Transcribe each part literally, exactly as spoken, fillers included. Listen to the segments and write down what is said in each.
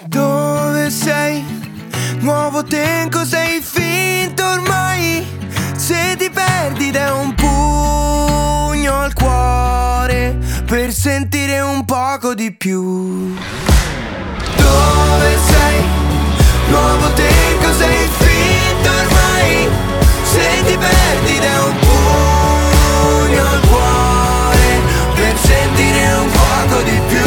Dove sei? Nuovo te, sei finto ormai. Se ti perdi ed è un pugno al cuore per sentire un poco di più. Dove sei? Nuovo te, sei finto ormai. Se ti perdi ed è un pugno al cuore per sentire un poco di più.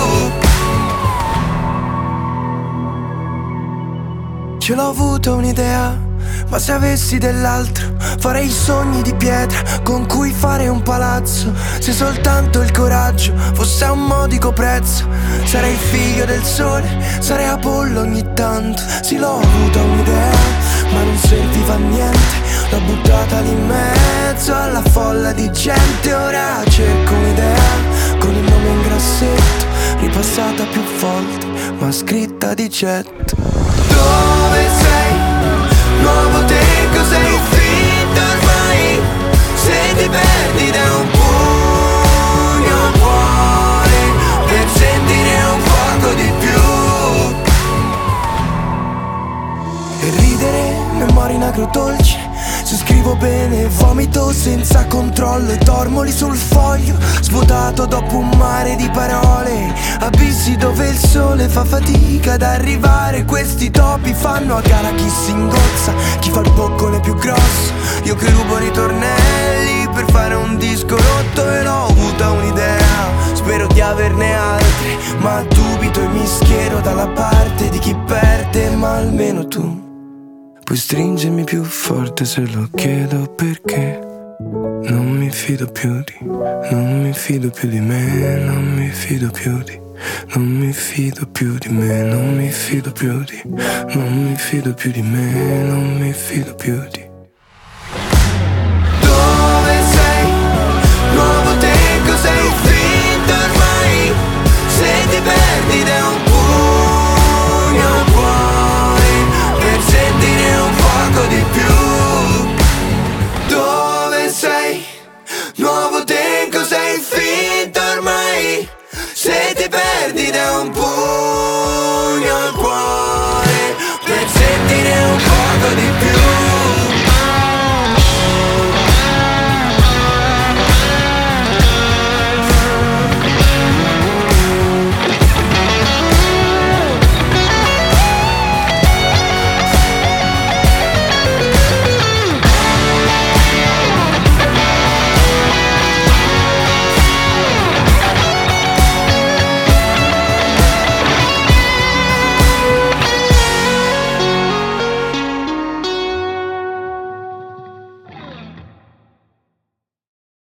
Ce l'ho avuto un'idea, ma se avessi dell'altro farei i sogni di pietra con cui fare un palazzo. Se soltanto il coraggio fosse a un modico prezzo, sarei figlio del sole, sarei Apollo ogni tanto. Sì, l'ho avuta un'idea, ma non serviva a niente. L'ho buttata lì in mezzo alla folla di gente. Ora cerco un'idea con il nome in grassetto, ripassata più volte ma scritta di getto. Dove sei? Nuovo te, sei finto ormai. Se ti perdi ed è un pugno al cuore per sentire un poco di più. E ridere, memoria in agrodolce. Se scrivo bene vomito senza controllo e dormo lì sul foglio, svuotato dopo un mare di parole. Abissi dove il sole fa fatica ad arrivare. Questi topi fanno a gara chi si ingozza, chi fa il boccone più grosso. Io che rubo ritornelli per fare un disco rotto. E l'ho avuta un'idea, spero di averne altre, ma dubito e mi schiero dalla parte di chi perde. Ma almeno tu puoi stringermi più forte se lo chiedo, perché non mi fido più di, non mi fido più di me, non mi fido più di, non mi fido più di me, non mi fido più di, non mi fido più di me, non mi fido più di.